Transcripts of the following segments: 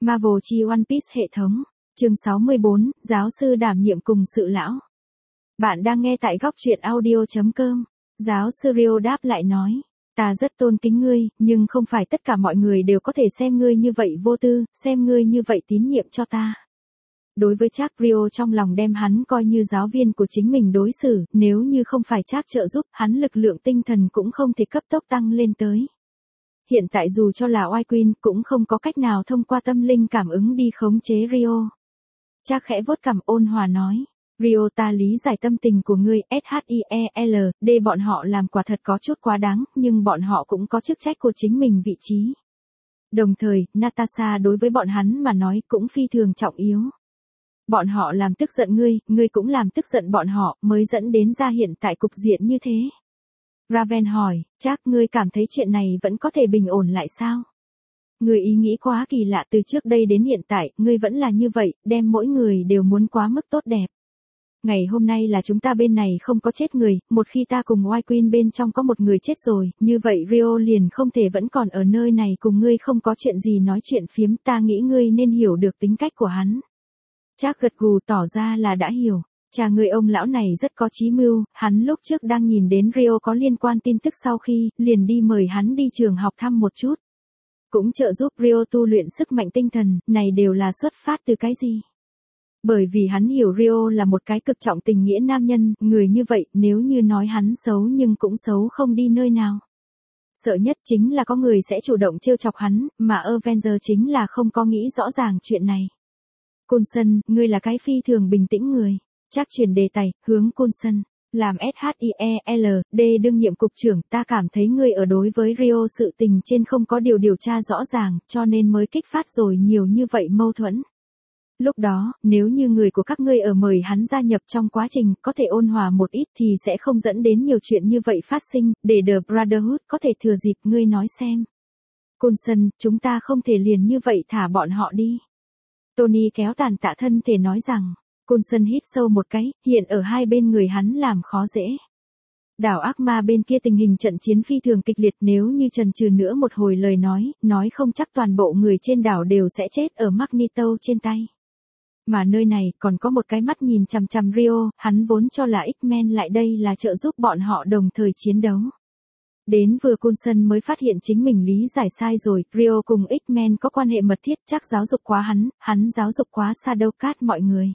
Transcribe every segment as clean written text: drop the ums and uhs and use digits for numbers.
Marvel chi One Piece hệ thống. Chương 64, giáo sư đảm nhiệm cùng sự lão. Bạn đang nghe tại góc truyện audio.com. Giáo sư Rio đáp lại nói. Ta rất tôn kính ngươi, nhưng không phải tất cả mọi người đều có thể xem ngươi như vậy vô tư, xem ngươi như vậy tín nhiệm cho ta. Đối với Jack, Rio trong lòng đem hắn coi như giáo viên của chính mình đối xử, nếu như không phải Jack trợ giúp, hắn lực lượng tinh thần cũng không thể cấp tốc tăng lên tới. Hiện tại dù cho là White Queen cũng không có cách nào thông qua tâm linh cảm ứng đi khống chế Rio. Jack khẽ vuốt cằm ôn hòa nói. Rio, ta lý giải tâm tình của ngươi, SHIELD, bọn họ làm quả thật có chút quá đáng, nhưng bọn họ cũng có chức trách của chính mình vị trí. Đồng thời, Natasha đối với bọn hắn mà nói cũng phi thường trọng yếu. Bọn họ làm tức giận ngươi cũng làm tức giận bọn họ, mới dẫn đến ra hiện tại cục diện như thế. Raven hỏi, chắc ngươi cảm thấy chuyện này vẫn có thể bình ổn lại sao? Ngươi ý nghĩ quá kỳ lạ, từ trước đây đến hiện tại, ngươi vẫn là như vậy, đem mỗi người đều muốn quá mức tốt đẹp. Ngày hôm nay là chúng ta bên này không có chết người, một khi ta cùng White Queen bên trong có một người chết rồi, như vậy Rio liền không thể vẫn còn ở nơi này cùng ngươi không có chuyện gì nói chuyện phiếm, ta nghĩ ngươi nên hiểu được tính cách của hắn. Chắc gật gù tỏ ra là đã hiểu. Cha người ông lão này rất có chí mưu, hắn lúc trước đang nhìn đến Rio có liên quan tin tức sau khi, liền đi mời hắn đi trường học thăm một chút. Cũng trợ giúp Rio tu luyện sức mạnh tinh thần, này đều là xuất phát từ cái gì? Bởi vì hắn hiểu Rio là một cái cực trọng tình nghĩa nam nhân, người như vậy, nếu như nói hắn xấu nhưng cũng xấu không đi nơi nào. Sợ nhất chính là có người sẽ chủ động trêu chọc hắn, mà Avenger chính là không có nghĩ rõ ràng chuyện này. Coulson, ngươi là cái phi thường bình tĩnh người. Chắc chuyển đề tài, hướng Coulson. Làm SHIELD đương nhiệm cục trưởng, ta cảm thấy ngươi ở đối với Rio sự tình trên không có điều tra rõ ràng, cho nên mới kích phát rồi nhiều như vậy mâu thuẫn. Lúc đó, nếu như người của các ngươi ở mời hắn gia nhập trong quá trình có thể ôn hòa một ít thì sẽ không dẫn đến nhiều chuyện như vậy phát sinh, để The Brotherhood có thể thừa dịp, ngươi nói xem. Coulson, chúng ta không thể liền như vậy thả bọn họ đi. Tony kéo tàn tạ thân thể nói rằng. Coulson hít sâu một cái, hiện ở hai bên người hắn làm khó dễ. Đảo ác ma bên kia tình hình trận chiến phi thường kịch liệt, nếu như chần chừ nữa một hồi lời nói không chắc toàn bộ người trên đảo đều sẽ chết ở Magneto trên tay. Mà nơi này còn có một cái mắt nhìn chằm chằm Rio, hắn vốn cho là X-Men lại đây là trợ giúp bọn họ đồng thời chiến đấu. Đến vừa Coulson mới phát hiện chính mình lý giải sai rồi, Rio cùng X-Men có quan hệ mật thiết, chắc giáo dục quá hắn giáo dục quá Shadowcat mọi người.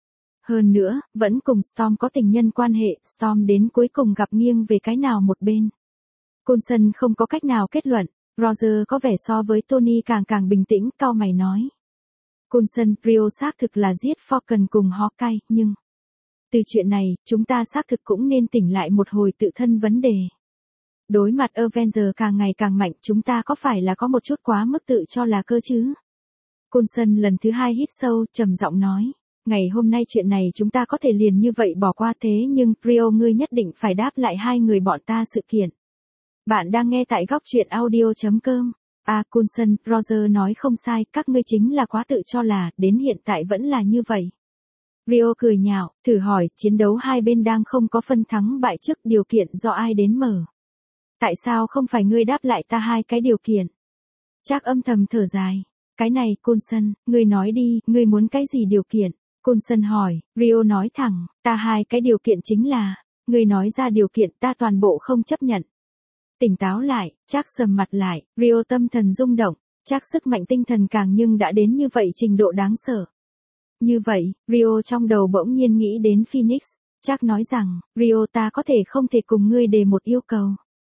Hơn nữa, vẫn cùng Storm có tình nhân quan hệ, Storm đến cuối cùng gặp nghiêng về cái nào một bên. Coulson không có cách nào kết luận, Roger có vẻ so với Tony càng bình tĩnh, cau mày nói. Coulson, Rio xác thực là giết Falcon cùng Hawkeye, nhưng... Từ chuyện này, chúng ta xác thực cũng nên tỉnh lại một hồi tự thân vấn đề. Đối mặt Avenger càng ngày càng mạnh, chúng ta có phải là có một chút quá mức tự cho là cơ chứ? Coulson lần thứ hai hít sâu, trầm giọng nói. Ngày hôm nay chuyện này chúng ta có thể liền như vậy bỏ qua, thế nhưng Rio, ngươi nhất định phải đáp lại hai người bọn ta sự kiện. Bạn đang nghe tại góc truyện audio.com. Coulson, Roger nói không sai, các ngươi chính là quá tự cho là, đến hiện tại vẫn là như vậy. Rio cười nhạo, thử hỏi, chiến đấu hai bên đang không có phân thắng bại trước, điều kiện do ai đến mở? Tại sao không phải ngươi đáp lại ta hai cái điều kiện? Chắc âm thầm thở dài. Cái này, Coulson, ngươi nói đi, ngươi muốn cái gì điều kiện? Coulson hỏi, Rio nói thẳng, ta hai cái điều kiện chính là, ngươi nói ra điều kiện ta toàn bộ không chấp nhận. Tỉnh táo lại, chắc sầm mặt lại, Rio tâm thần rung động, chắc sức mạnh tinh thần càng nhưng đã đến như vậy trình độ đáng sợ. Như vậy, Rio trong đầu bỗng nhiên nghĩ đến Phoenix, chắc nói rằng, Rio, ta có thể không thể cùng ngươi đề một yêu cầu.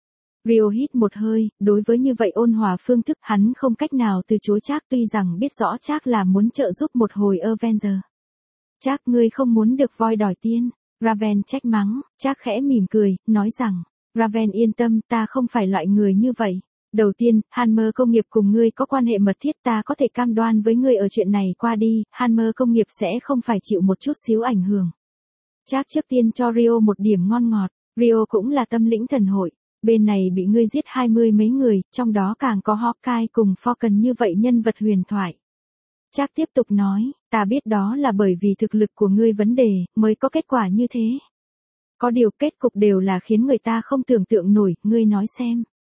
Rio hít một hơi, đối với như vậy ôn hòa phương thức hắn không cách nào từ chối chắc, tuy rằng biết rõ chắc là muốn trợ giúp một hồi Avenger. Chắc ngươi không muốn được voi đòi tiên. Raven trách mắng, chắc khẽ mỉm cười, nói rằng, Raven yên tâm, ta không phải loại người như vậy. Đầu tiên, Hammer công nghiệp cùng ngươi có quan hệ mật thiết, ta có thể cam đoan với ngươi ở chuyện này qua đi, Hammer công nghiệp sẽ không phải chịu một chút xíu ảnh hưởng. Chắc trước tiên cho Rio một điểm ngon ngọt, Rio cũng là tâm lĩnh thần hội. Bên này bị ngươi giết 20 mấy người, trong đó càng có Hawkeye cùng Falcon như vậy nhân vật huyền thoại. Chắc tiếp tục nói, ta biết đó là bởi vì thực lực của ngươi vấn đề, mới có kết quả như thế. Có điều kết cục đều là khiến người ta không tưởng tượng nổi, ngươi nói xem.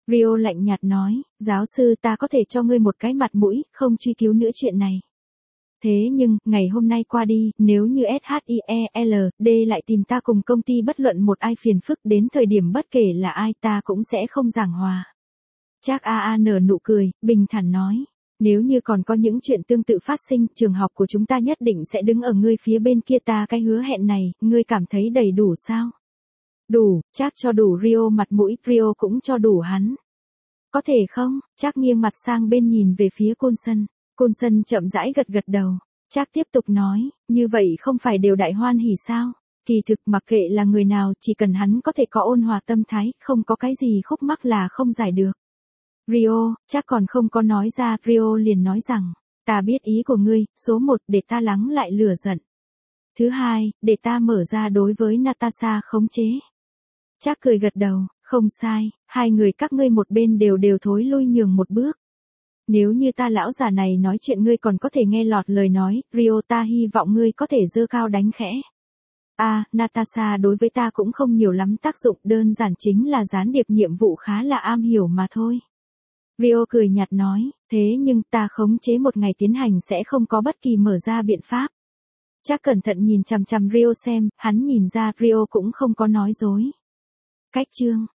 Rio lạnh nhạt nói, giáo sư ta có thể cho ngươi một cái mặt mũi, không truy cứu nữa chuyện này. Thế nhưng, ngày hôm nay qua đi, nếu như SHIELD lại tìm ta cùng công ty bất luận một ai phiền phức đến thời điểm bất kể là ai ta cũng sẽ không giảng hòa. Trác A nở nụ cười, bình thản nói. Nếu như còn có những chuyện tương tự phát sinh, trường học của chúng ta nhất định sẽ đứng ở ngươi phía bên kia ta cái hứa hẹn này, ngươi cảm thấy đầy đủ sao? Đủ, Trác cho đủ Rio mặt mũi, Rio cũng cho đủ hắn. Có thể không? Trác nghiêng mặt sang bên nhìn về phía Coulson. Coulson chậm rãi gật gật đầu. Trác tiếp tục nói, như vậy không phải đều đại hoan hỉ sao? Kỳ thực mặc kệ là người nào chỉ cần hắn có thể có ôn hòa tâm thái, không có cái gì khúc mắc là không giải được. Rio, Trác còn không có nói ra, Rio liền nói rằng, ta biết ý của ngươi, số 1 để ta lắng lại lửa giận. Thứ hai, để ta mở ra đối với Natasha khống chế. Trác cười gật đầu, không sai, hai người các ngươi một bên đều thối lui nhường một bước. Nếu như ta lão già này nói chuyện ngươi còn có thể nghe lọt lời nói, Rio ta hy vọng ngươi có thể giơ cao đánh khẽ. Natasha đối với ta cũng không nhiều lắm tác dụng, đơn giản chính là gián điệp nhiệm vụ khá là am hiểu mà thôi. Rio cười nhạt nói, thế nhưng ta khống chế một ngày tiến hành sẽ không có bất kỳ mở ra biện pháp. Trác cẩn thận nhìn chằm chằm Rio xem, hắn nhìn ra Rio cũng không có nói dối. Cách chương